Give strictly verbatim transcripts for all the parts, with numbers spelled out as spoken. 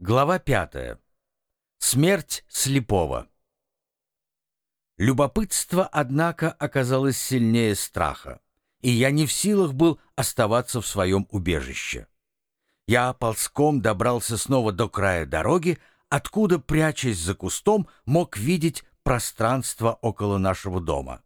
Глава пятая. Смерть слепого. Любопытство, однако, оказалось сильнее страха, и я не в силах был оставаться в своем убежище. Я ползком добрался снова до края дороги, откуда, прячась за кустом, мог видеть пространство около нашего дома.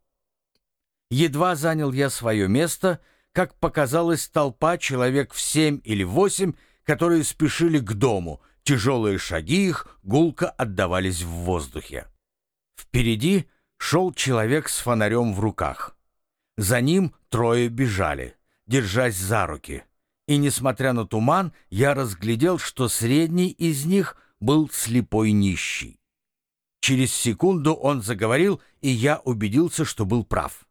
Едва занял я свое место, как показалась толпа человек в семь или восемь, которые спешили к дому. Тяжелые шаги их гулко отдавались в воздухе. Впереди шел человек с фонарем в руках. За ним трое бежали, держась за руки. И, несмотря на туман, я разглядел, что средний из них был слепой нищий. Через секунду он заговорил, и я убедился, что был прав.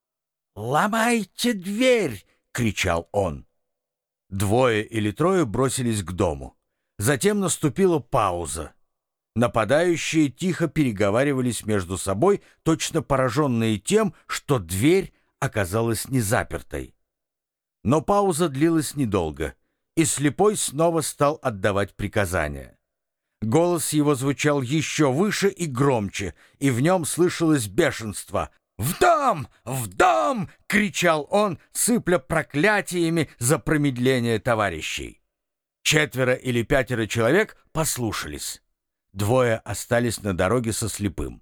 «Ломайте дверь!» — кричал он. Двое или трое бросились к дому. Затем наступила пауза. Нападающие тихо переговаривались между собой, точно пораженные тем, что дверь оказалась незапертой. Но пауза длилась недолго, и слепой снова стал отдавать приказания. Голос его звучал еще выше и громче, и в нем слышалось бешенство. «В дом! В дом!» — кричал он, сыпля проклятиями за промедление товарищей. Четверо или пятеро человек послушались. Двое остались на дороге со слепым.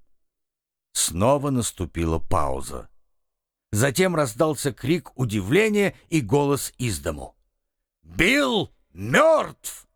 Снова наступила пауза. Затем раздался крик удивления и голос из дому. «Билл мертв!»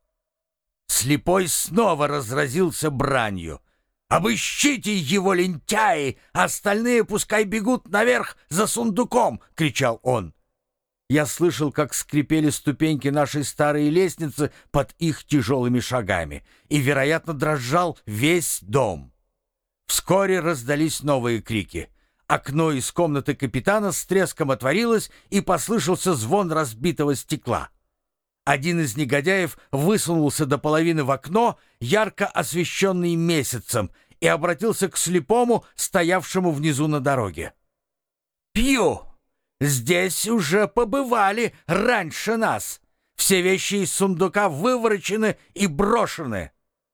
Слепой снова разразился бранью. «Обыщите его, лентяи! Остальные пускай бегут наверх за сундуком!» — кричал он. Я слышал, как скрипели ступеньки нашей старой лестницы под их тяжелыми шагами, и, вероятно, дрожал весь дом. Вскоре раздались новые крики. Окно из комнаты капитана с треском отворилось, и послышался звон разбитого стекла. Один из негодяев высунулся до половины в окно, ярко освещенный месяцем, и обратился к слепому, стоявшему внизу на дороге. «Пью! Здесь уже побывали раньше нас. Все вещи из сундука выворочены и брошены».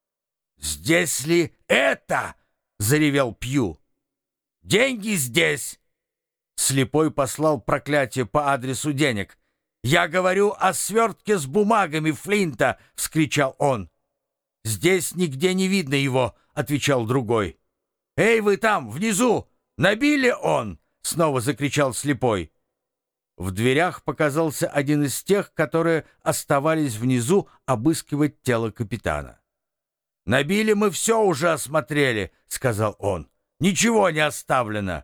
«Здесь ли это?» — заревел Пью. «Деньги здесь!» Слепой послал проклятие по адресу денег. «Я говорю о свертке с бумагами Флинта!» — вскричал он. «Здесь нигде не видно его!» — отвечал другой. «Эй, вы там, внизу! Набили он!» — снова закричал слепой. В дверях показался один из тех, которые оставались внизу обыскивать тело капитана. «Набили мы все уже осмотрели», — сказал он. «Ничего не оставлено».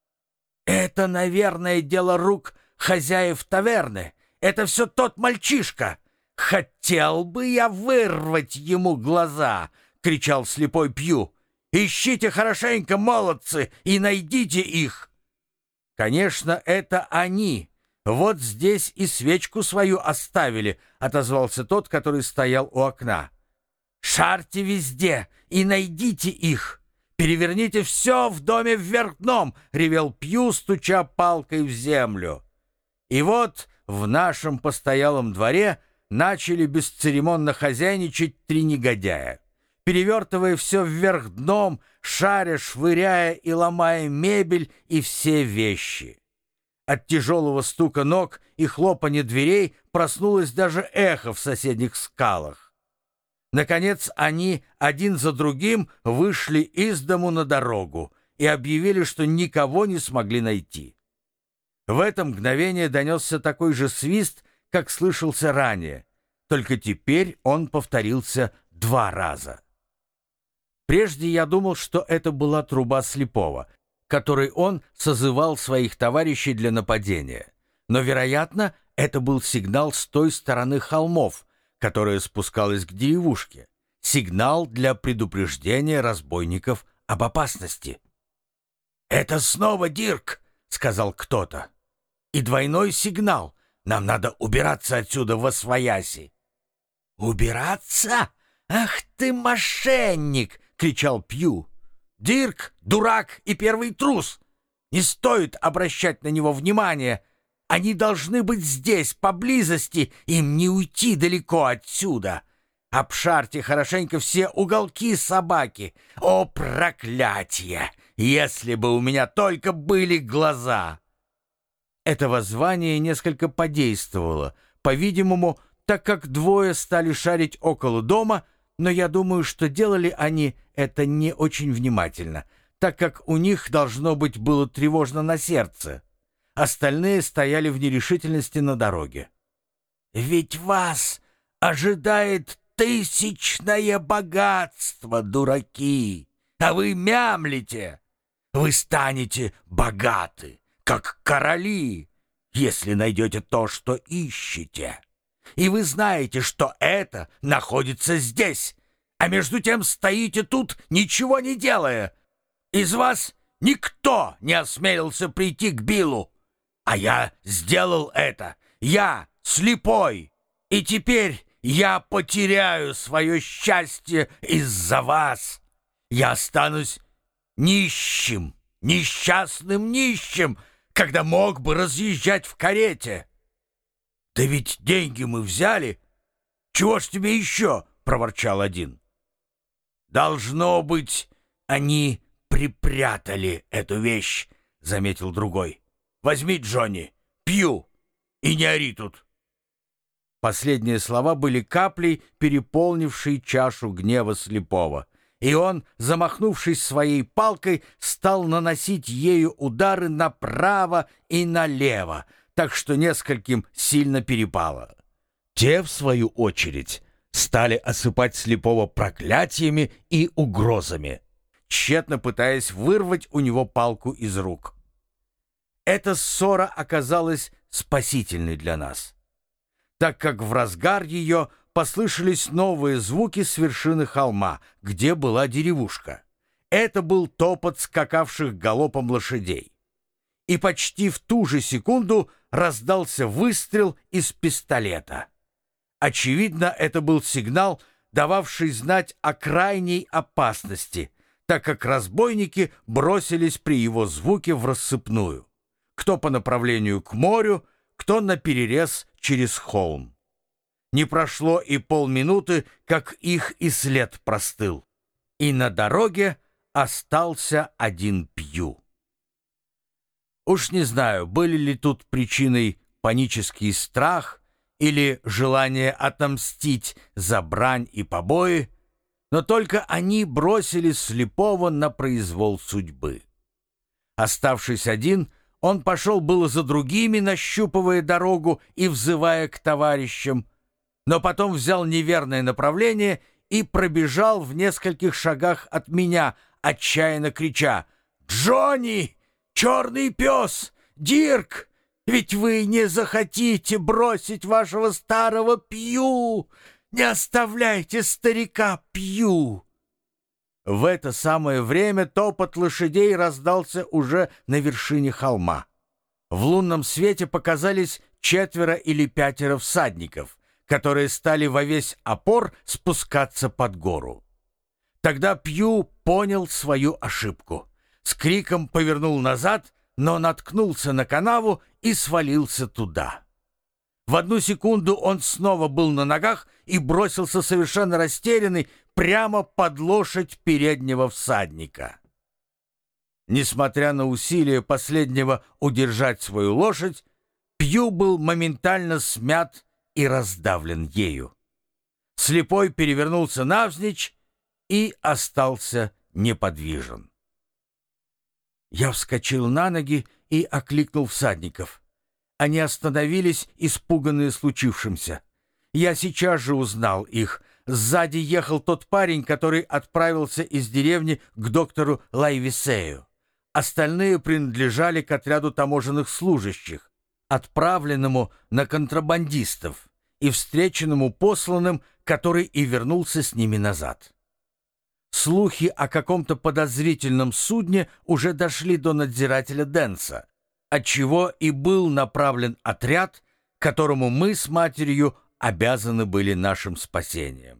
«Это, наверное, дело рук хозяев таверны. Это все тот мальчишка. Хотел бы я вырвать ему глаза», — кричал слепой Пью. «Ищите хорошенько, молодцы, и найдите их». «Конечно, это они. Вот здесь и свечку свою оставили», — отозвался тот, который стоял у окна. «Шарьте везде и найдите их. Переверните все в доме вверх дном», — ревел Пью, стуча палкой в землю. И вот в нашем постоялом дворе начали бесцеремонно хозяйничать три негодяя. Перевертывая все вверх дном, шаря, швыряя и ломая мебель и все вещи. От тяжелого стука ног и хлопанья дверей проснулось даже эхо в соседних скалах. Наконец они один за другим вышли из дому на дорогу и объявили, что никого не смогли найти. В это мгновение донесся такой же свист, как слышался ранее, только теперь он повторился два раза. Прежде я думал, что это была труба слепого, которой он созывал своих товарищей для нападения. Но, вероятно, это был сигнал с той стороны холмов, которая спускалась к деревушке. Сигнал для предупреждения разбойников об опасности. «Это снова Дирк!» — сказал кто-то. «И двойной сигнал. Нам надо убираться отсюда восвояси». «Убираться? Ах ты мошенник!» — кричал Пью. «Дирк — дурак и первый трус. Не стоит обращать на него внимания. Они должны быть здесь, поблизости, им не уйти далеко отсюда. Обшарьте хорошенько все уголки собаки. О, проклятие! Если бы у меня только были глаза!» Это воззвание несколько подействовало, по-видимому, так как двое стали шарить около дома, но я думаю, что делали они это не очень внимательно, так как у них, должно быть, было тревожно на сердце. Остальные стояли в нерешительности на дороге. «Ведь вас ожидает тысячное богатство, дураки, а вы мямлите. Вы станете богаты, как короли, если найдете то, что ищете. И вы знаете, что это находится здесь, а между тем стоите тут, ничего не делая. Из вас никто не осмелился прийти к Биллу, а я сделал это, я слепой, и теперь я потеряю свое счастье из-за вас. Я останусь нищим, несчастным нищим, когда мог бы разъезжать в карете. Да ведь деньги мы взяли. Чего ж тебе еще?» — проворчал один. «Должно быть, они припрятали эту вещь», — заметил другой. «Возьми, Джонни, пью, и не ори тут». Последние слова были каплей, переполнившей чашу гнева слепого, и он, замахнувшись своей палкой, стал наносить ею удары направо и налево, так что нескольким сильно перепало. Те, в свою очередь, стали осыпать слепого проклятиями и угрозами, тщетно пытаясь вырвать у него палку из рук. Эта ссора оказалась спасительной для нас, так как в разгар ее послышались новые звуки с вершины холма, где была деревушка. Это был топот скакавших галопом лошадей. И почти в ту же секунду раздался выстрел из пистолета. Очевидно, это был сигнал, дававший знать о крайней опасности, так как разбойники бросились при его звуке в рассыпную. Кто по направлению к морю, кто наперерез через холм. Не прошло и полминуты, как их и след простыл, и на дороге остался один Пью. Уж не знаю, были ли тут причиной панический страх или желание отомстить за брань и побои, но только они бросили слепого на произвол судьбы. Оставшись один, он пошел было за другими, нащупывая дорогу и взывая к товарищам, но потом взял неверное направление и пробежал в нескольких шагах от меня, отчаянно крича: «Джонни! Черный пес! Дирк! Ведь вы не захотите бросить вашего старого Пью! Не оставляйте старика Пью!» В это самое время топот лошадей раздался уже на вершине холма. В лунном свете показались четверо или пятеро всадников, которые стали во весь опор спускаться под гору. Тогда Пью понял свою ошибку. С криком повернул назад, но наткнулся на канаву и свалился туда. В одну секунду он снова был на ногах и бросился совершенно растерянный прямо под лошадь переднего всадника. Несмотря на усилия последнего удержать свою лошадь, Пью был моментально смят и раздавлен ею. Слепой перевернулся навзничь и остался неподвижен. Я вскочил на ноги и окликнул всадников. Они остановились, испуганные случившимся. Я сейчас же узнал их. Сзади ехал тот парень, который отправился из деревни к доктору Лайвисею. Остальные принадлежали к отряду таможенных служащих, отправленному на контрабандистов и встреченному посланным, который и вернулся с ними назад. Слухи о каком-то подозрительном судне уже дошли до надзирателя Денса, отчего и был направлен отряд, которому мы с матерью обязаны были нашим спасением.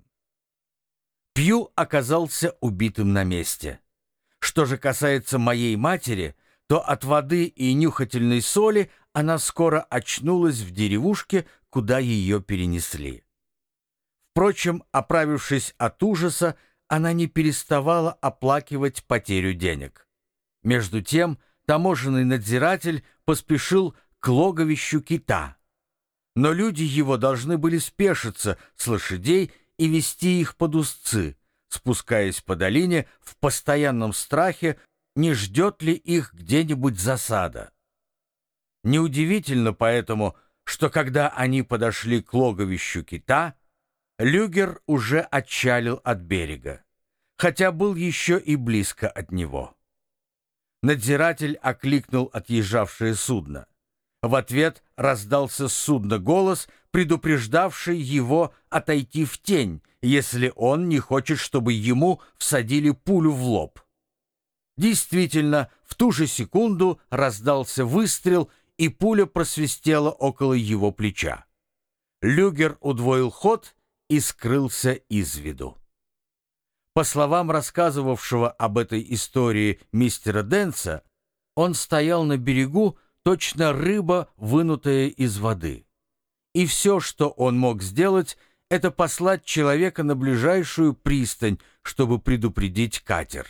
Пью оказался убитым на месте. Что же касается моей матери, то от воды и нюхательной соли она скоро очнулась в деревушке, куда ее перенесли. Впрочем, оправившись от ужаса, она не переставала оплакивать потерю денег. Между тем таможенный надзиратель поспешил к логовищу кита. Но люди его должны были спешиться с лошадей и вести их под узцы, спускаясь по долине в постоянном страхе, не ждет ли их где-нибудь засада. Неудивительно поэтому, что когда они подошли к логовищу кита, Люгер уже отчалил от берега, хотя был еще и близко от него. Надзиратель окликнул отъезжавшее судно. В ответ раздался с судна голос, предупреждавший его отойти в тень, если он не хочет, чтобы ему всадили пулю в лоб. Действительно, в ту же секунду раздался выстрел, и пуля просвистела около его плеча. Люгер удвоил ход и скрылся из виду. По словам рассказывавшего об этой истории мистера Дэнса, он стоял на берегу, точно рыба, вынутая из воды. И все, что он мог сделать, это послать человека на ближайшую пристань, чтобы предупредить катер.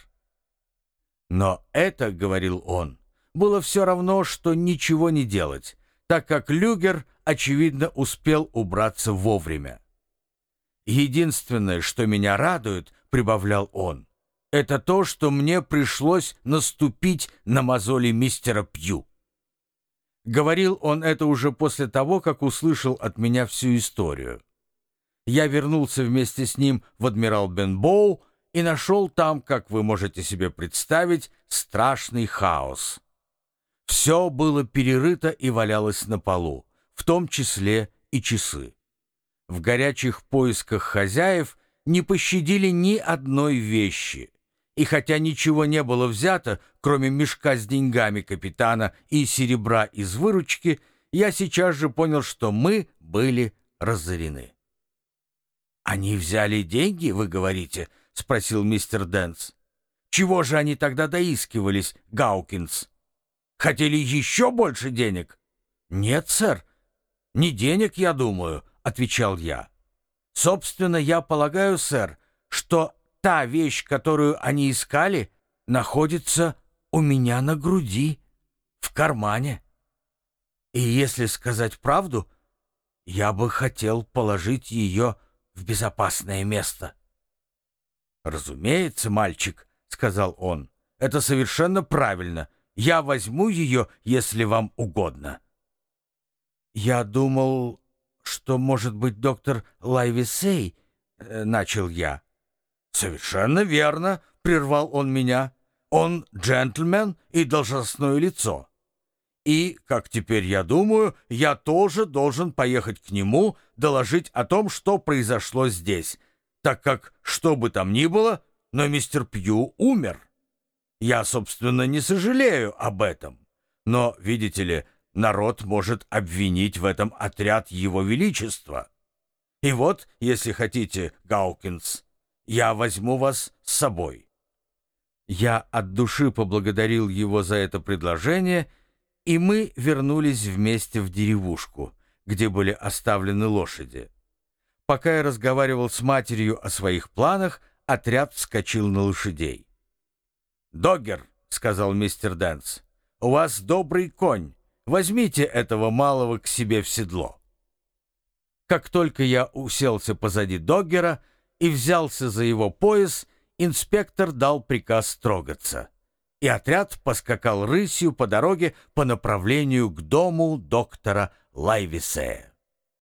Но это, говорил он, было все равно, что ничего не делать, так как Люгер, очевидно, успел убраться вовремя. «Единственное, что меня радует, — прибавлял он, — это то, что мне пришлось наступить на мозоли мистера Пью». Говорил он это уже после того, как услышал от меня всю историю. Я вернулся вместе с ним в Адмирал Бенбоу и нашел там, как вы можете себе представить, страшный хаос. Все было перерыто и валялось на полу, в том числе и часы. В горячих поисках хозяев не пощадили ни одной вещи, и хотя ничего не было взято, кроме мешка с деньгами капитана и серебра из выручки, я сейчас же понял, что мы были разорены. «Они взяли деньги, вы говорите?» — спросил мистер Дэнс. «Чего же они тогда доискивались, Гаукинс? Хотели еще больше денег?» «Нет, сэр, не денег, я думаю», — отвечал я. «Собственно, я полагаю, сэр, что та вещь, которую они искали, находится у меня на груди, в кармане. И если сказать правду, я бы хотел положить ее в безопасное место». «Разумеется, мальчик», — сказал он, — «это совершенно правильно. Я возьму ее, если вам угодно». «Я думал, что, может быть, доктор Лайвисей, э, — начал я. «Совершенно верно», — прервал он меня. «Он джентльмен и должностное лицо. И, как теперь я думаю, я тоже должен поехать к нему, доложить о том, что произошло здесь, так как, что бы там ни было, но мистер Пью умер. Я, собственно, не сожалею об этом, но, видите ли, народ может обвинить в этом отряд Его Величества. И вот, если хотите, Гаукинс, я возьму вас с собой». Я от души поблагодарил его за это предложение, и мы вернулись вместе в деревушку, где были оставлены лошади. Пока я разговаривал с матерью о своих планах, отряд вскочил на лошадей. «Доггер», — сказал мистер Дэнс, — «у вас добрый конь. Возьмите этого малого к себе в седло». Как только я уселся позади Доггера и взялся за его пояс, инспектор дал приказ трогаться, и отряд поскакал рысью по дороге по направлению к дому доктора Лайвисея.